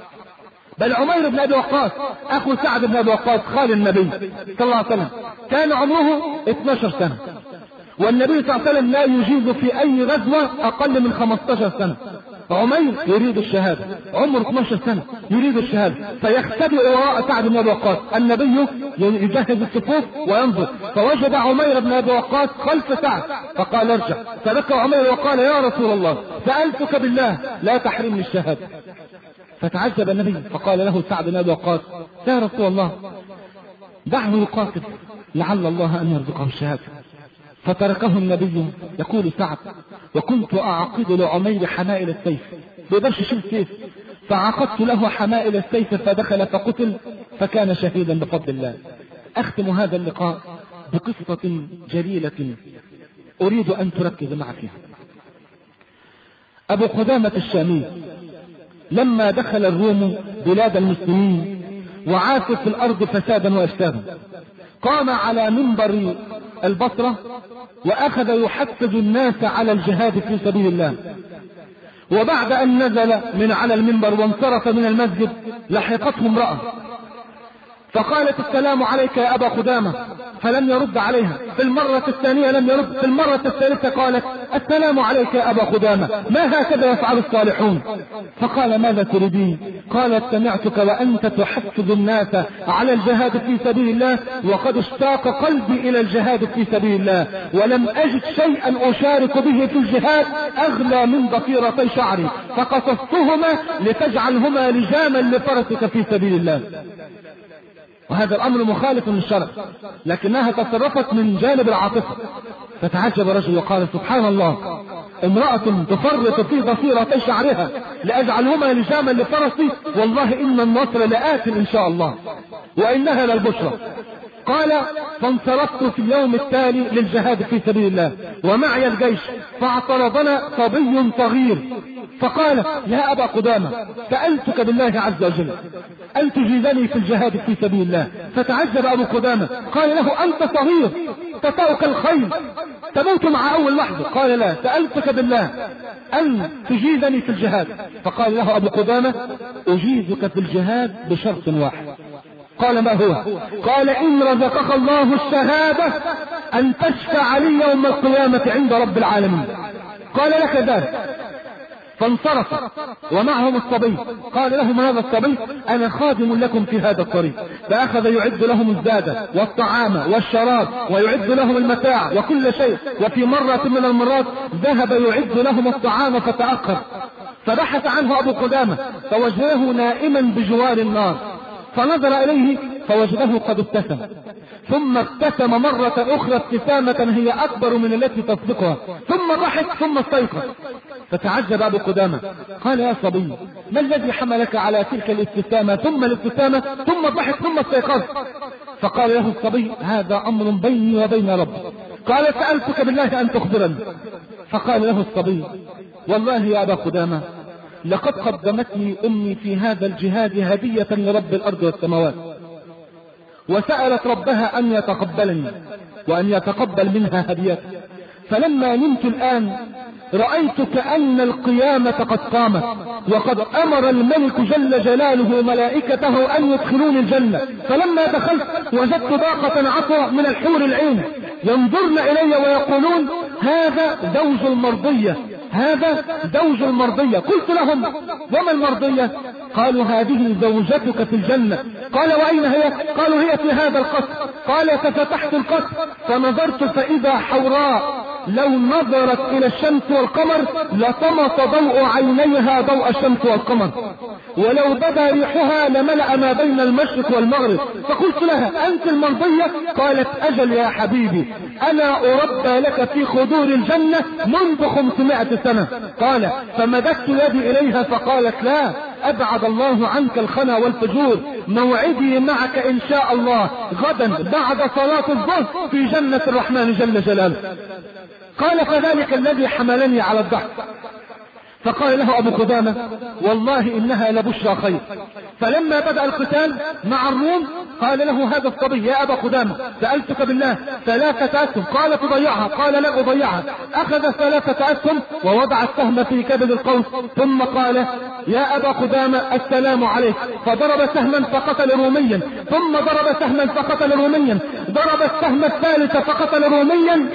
بل عمير بن أبي وقاص أخو سعد بن أبي وقاص خال النبي صلى الله عليه وسلم كان عمره اثنتا عشرة سنة، والنبي صلى الله عليه وسلم لا يجيز في أي غزوة أقل من خمسة عشر سنة. عمير يريد الشهادة، عمره اثنتا عشرة سنة يريد الشهادة، فيختبئ وراء سعد بن أبي وقاص. النبي يجهز الصفوف وينظر، فوجد عمير بن أبي وقاص خلف سعد فقال: ارجع. فبكى عمير وقال: يا رسول الله سألتك بالله لا تحرمني الشهادة. فتعجب النبي فقال له سعد بن أبي وقاص: يا رسول الله دعه يقاتل لعل الله أن يرزقه الشهادة. فتركه النبي. يقول سعد: وكنت أعقد لعمير حمائل السيف، بيقدرش يشيل السيف، فعقدت له حمائل السيف فدخل فقتل، فكان شهيدا بفضل الله. أختم هذا اللقاء بقصة جليلة أريد أن تركز معي فيها. أبو قدامة الشامي لما دخل الروم بلاد المسلمين وعاشوا في الأرض فسادا وإفسادا، قام على منبر البصرة وأخذ يحفز الناس على الجهاد في سبيل الله. وبعد أن نزل من على المنبر وانصرف من المسجد لحقته امرأة فقالت: السلام عليك يا أبا قدامة، فلم يرد عليها. في المرة الثانية لم يرد، في المرة الثالثة قالت: السلام عليك يا أبا قدامة، ما هكذا يفعل الصالحون؟ فقال: ماذا تريدين؟ قالت: سمعتك وأنت تحفز الناس على الجهاد في سبيل الله، وقد اشتاق قلبي إلى الجهاد في سبيل الله، ولم أجد شيئا أشارك به في الجهاد أغلى من ضفيرتي شعري، فقصصتهما لتجعلهما لجاما لفرسك في سبيل الله. وهذا الأمر مخالف للشرع، لكنها تصرفت من جانب العاطفة. فتعجب رجل وقال: سبحان الله، امرأة تفرط في ضفيرتي شعرها لأجعلهما لجاما لفرسي، والله إن النصر لآت إن شاء الله وإنها للبشرى. قال: فانصرفت في اليوم التالي للجهاد في سبيل الله ومعي الجيش، فاعترضنا صبي صغير فقال: يا أبا قدامة، سألتك بالله عز وجل أن تجيزني في الجهاد في سبيل الله. فتعجب أبو قدامة، قال له: أنت صغير تطأك الخيل تموت مع أول لحظة. قال: لا، سألتك بالله أن تجيزني في الجهاد. فقال له أبو قدامة: أجيزك في الجهاد بشرط واحد. قال: ما هو؟ قال: إن رزقك الله الشهادة أن تشفع لي يوم القيامة عند رب العالمين. قال: لك ذلك. فانصرف ومعهم الصبي. قال لهم هذا الصبي: أنا خادم لكم في هذا الطريق. فأخذ يعد لهم الزاد والطعام والشراب ويعد لهم المتاع وكل شيء. وفي مرة من المرات ذهب يعد لهم الطعام فتأخر، فبحث عنه أبو قدامة فوجده نائما بجوار النار، فنظر إليه فوجده قد ابتسم، ثم ابتسم مرة أخرى ابتسامة هي أكبر من التي تسبقها، ثم ضحك ثم استيقظ. فتعجب أبو قدامة، قال: يا صبي، ما الذي حملك على تلك الابتسامة ثم الابتسامة ثم الضحك ثم استيقظ؟ فقال له الصبي: هذا أمر بيني وبين ربي. قال: سألتك بالله أن تخبرني. فقال له الصبي: والله يا أبا قدامة، لقد قدمتني أمي في هذا الجهاد هدية لرب الأرض والسماوات، وسألت ربها أن يتقبلني وأن يتقبل منها هديتي. فلما نمت الآن رأيت كأن القيامة قد قامت، وقد أمر الملك جل جلاله ملائكته أن يدخلوني الجنة. فلما دخلت وجدت باقة عطرة من الحور العين ينظرن إلي ويقولون هذا زوج المرضية، هذا زوج المرضية. قلت لهم وما المرضية؟ قالوا هذه زوجتك في الجنة. قال وأين هي؟ قالوا هي في هذا القصر. قال ففتحت القصر فنظرت فإذا حوراء لو نظرت إلى الشمس والقمر لطمس ضوء عينيها ضوء الشمس والقمر، ولو بدا ريحها لملأ ما بين المشرق والمغرب. فقلت لها أنت المرضية؟ قالت أجل يا حبيبي، أنا أربى لك في خدور الجنة منذ خمسمائة سنة. قال فمددت يدي إليها فقالت لا، أبعد الله عنك الخنا والفجور، موعدي معك إن شاء الله غدا بعد صلاة الظهر في جنة الرحمن جل جلاله. قال فذلك الذي حملني على الضحك. فقال له أبو قدامة والله إنها لبشرى خير. فلما بدأ القتال مع الروم قال له هذا الصبي يا أبا قدامة سألتك بالله ثلاثة أسهم، قال تضيعها، قال لا أضيعها. أخذ ثلاثة أسهم ووضع السهم في كبد القوس، ثم قال يا أبا قدامة السلام عليك. فضرب سهما فقتل روميا، ثم ضرب سهما فقتل روميا، ضرب السهم الثالث فقتل روميا،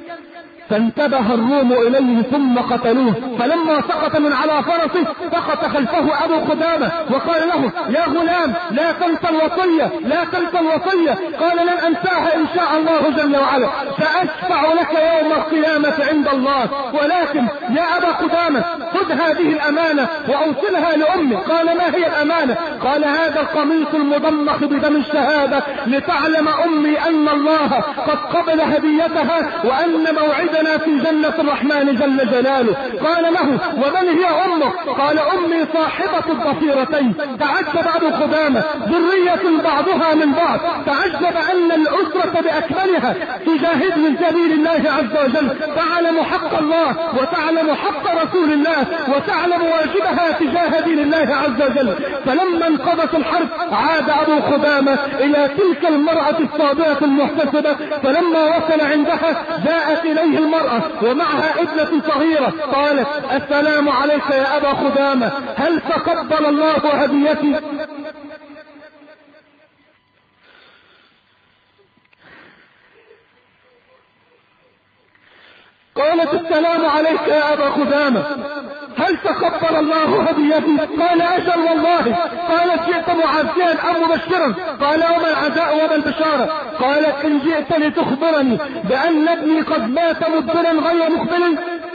فانتبه الروم إليه ثم قتلوه. فلما سقط من على فرسه سقط خلفه أبو قدامة وقال له يا غلام لا تنسى الوصية، لا تنسى الوصية. قال لن أنساها إن شاء الله جل وعلا، سأشفع لك يوم القيامة عند الله، ولكن يا أبا قدامة خذ هذه الأمانة وأوصلها لأمي. قال ما هي الأمانة؟ قال هذا القميص المضمخ بدم الشهادة لتعلم أمي أن الله قد قبل هديتها وأن موعدنا في جنة الرحمن جل جلاله. قال له ومن هي أمك؟ قال أمي صاحبة الضفيرتين. تعجب أبو قدامة، ذرية بعضها من بعض، تعجب أن الأسرة بأكملها تجاهد من سبيل الله عز وجل، تعلم حق الله وتعلم حق رسول الله وتعلم واجبها تجاه دين الله عز وجل. فلما انقضت الحرب عاد أبو قدامة إلى تلك المرأة الصابرة المحتسبة، فلما وصل عندها جاءت إليه المرأة ومعها ابنة صغيرة، قالت السلام عليك يا أبا قدامة، هل تقبل الله هديتي؟ قالت السلام عليك يا أبا قدامة، هل تقبل الله هديتي؟ قال أجل والله. قالت جئت معزيا أم مبشرا؟ قال وما العزاء وما البشارة؟ قالت إن جئت لتخبرني بأن ابني قد مات مدبرا غير مقبل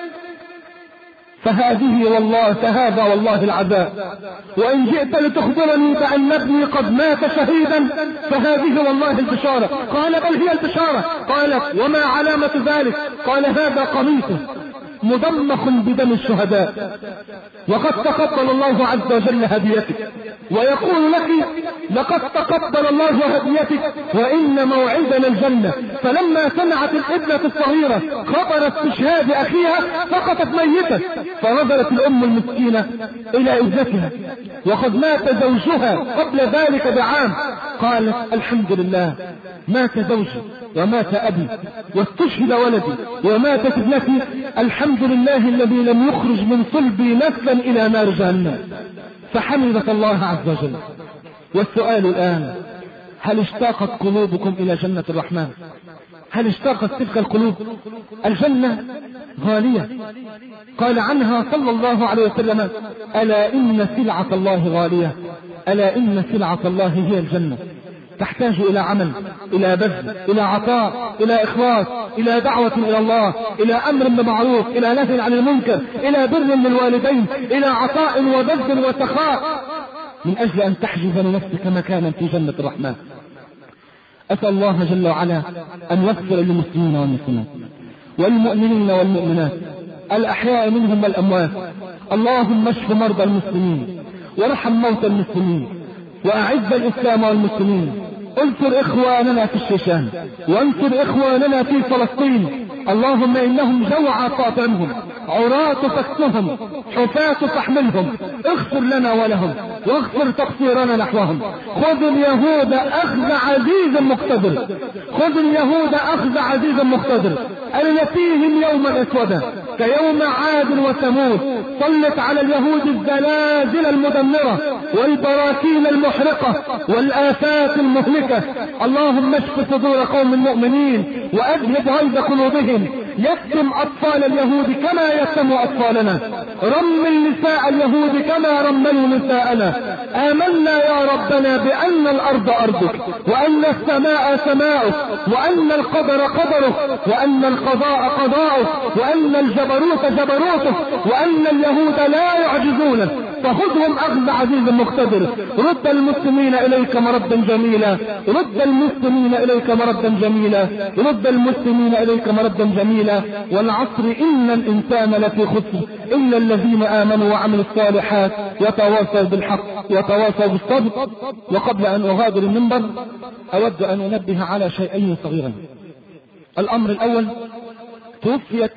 فهذه والله فهذا والله العزاء، وإن جئت لتخبرني بأن ابني قد مات شهيدا فهذه والله البشارة. قال بل هي البشارة. قالت وما علامة ذلك؟ قال هذا قميصه مضمخ بدم الشهداء وقد تقبل الله عز وجل هديتك، ويقول لك لقد تقبل الله هديتك وإن موعدنا الجنة. فلما سمعت الابنة الصغيرة خبر استشهاد أخيها سقطت ميتة، فنظرت الأم المسكينة إلى ابنتها وقد مات زوجها قبل ذلك بعام. قالت الحمد لله مات زوجي ومات أبي واستشهد ولدي وماتت ابنتي، الحمد لله الذي لم يخرج من صلبي نسلا إلى نار جهنم. فحمدت الله عز وجل. والسؤال الآن هل اشتاقت قلوبكم إلى جنة الرحمن؟ هل اشتاقت تلك القلوب؟ الجنة غالية، قال عنها صلى الله عليه وسلم ألا إن سلعة الله غالية، ألا إن سلعة الله هي الجنة. تحتاج إلى عمل، إلى بذل، إلى عطاء، إلى إخلاص، إلى دعوة إلى الله، إلى أمر بالمعروف، إلى نهي عن المنكر، إلى بر للوالدين، إلى عطاء وبذل وسخاء من أجل أن تحجز لنفسك مكانا في جنة الرحمن. أسأل الله جل وعلا أن يغفر للمسلمين والمسلمات والمؤمنين والمؤمنات الأحياء منهم والأموات. اللهم اشف مرضى المسلمين وارحم موتى المسلمين وأعز الإسلام والمسلمين. انصر إخواننا في الشيشان وانصر إخواننا في فلسطين، اللهم إنهم جوعى فاطعمهم عراة فاكسهم، حفاة فاحملهم، اغفر لنا ولهم واغفر تقصيرنا نحوهم. خذ اليهود اخذ عزيز مقتدر، خذ اليهود اخذ عزيز مقتدر، ارنتيهم يوما اسودا كيوم عاد وثمود. سلط على اليهود الزلازل المدمرة والبراكين المحرقة والآفات المهلكة. اللهم اشف صدور قوم المؤمنين واذهب غيظ قلوبهم. يتم اطفال اليهود كما يتم اطفالنا، رمل نساء اليهود كما رملوا نساءنا. امنا يا ربنا بان الارض ارضك، وان السماء سماؤك، وان القدر قدرك، وان القضاء قضاؤك، وان الجبروت جبروتك، وان اليهود لا يعجزونك. فخذهم اخذ عزيز مقتدر. رد المسلمين اليك مردا جميلا، رد المسلمين اليك مردا جميلا، رد المسلمين اليك مردا جميلا. والعصر ان الانسان لفي خسر الا الذين امنوا وعملوا الصالحات وتواصوا بالحق وتواصوا بالصبر. وقبل ان اغادر المنبر اود ان انبه على شيئين صغيرين. الامر الاول، توفيت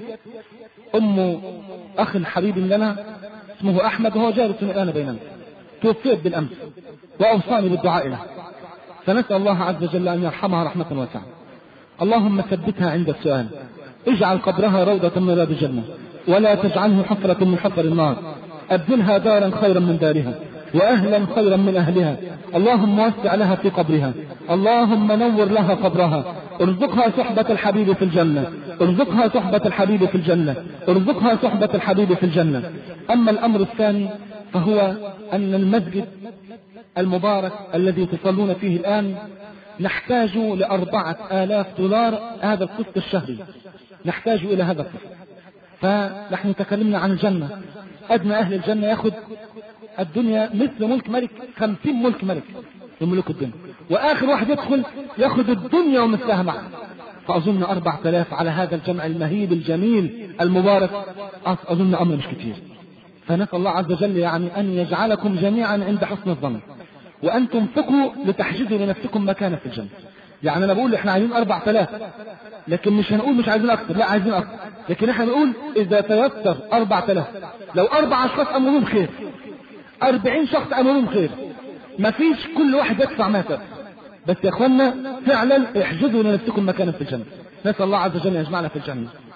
ام اخ حبيب لنا اسمه احمد وهو جالس الان بيننا، توفيت بالامس واوصاني بالدعاء له، فنسال الله عز وجل ان يرحمها رحمه واسعه. اللهم ثبتها عند السؤال، اجعل قبرها روضة من رياض الجنة ولا تجعله حفرة من حفر النار. ابدلها دارا خيرا من دارها واهلا خيرا من اهلها. اللهم وسع لها في قبرها، اللهم نور لها قبرها، ارزقها صحبة الحبيب في الجنة، ارزقها صحبة الحبيب في الجنة، ارزقها صحبة الحبيب في الجنة. اما الامر الثاني فهو ان المسجد المبارك الذي تصلون فيه الان نحتاج لأربعة آلاف دولار هذا القسط الشهري، نحتاج إلى هذا القسط. فنحن تكلمنا عن الجنة، أدنى أهل الجنة يأخذ الدنيا مثل ملك ملك، خمسين ملك ملك من ملوك الدنيا، وآخر واحد يدخل يأخذ الدنيا ومثلها معه. فأظن أربعة آلاف على هذا الجمع المهيب الجميل المبارك أظن أمر مش كتير. فنسأل الله عز وجل يعني أن يجعلكم جميعا عند حسن الظن، وأن تنفقوا لتحجزوا لنفسكم مكانا في الجنة. يعني أنا بقول إحنا عايزين أربعة آلاف، لكن مش هنقول مش عايزين أكثر، لا عايزين أكثر، لكن إحنا نقول إذا تيسر أربعة آلاف، لو أربع أشخاص أمرهم خير، أربعين شخص أمرهم خير، مفيش كل واحد يدفع ما تدفع. بس يا إخوانا فعلا احجزوا لنفسكم مكانا في الجنة. نسأل الله عز وجل يجمعنا في الجنة.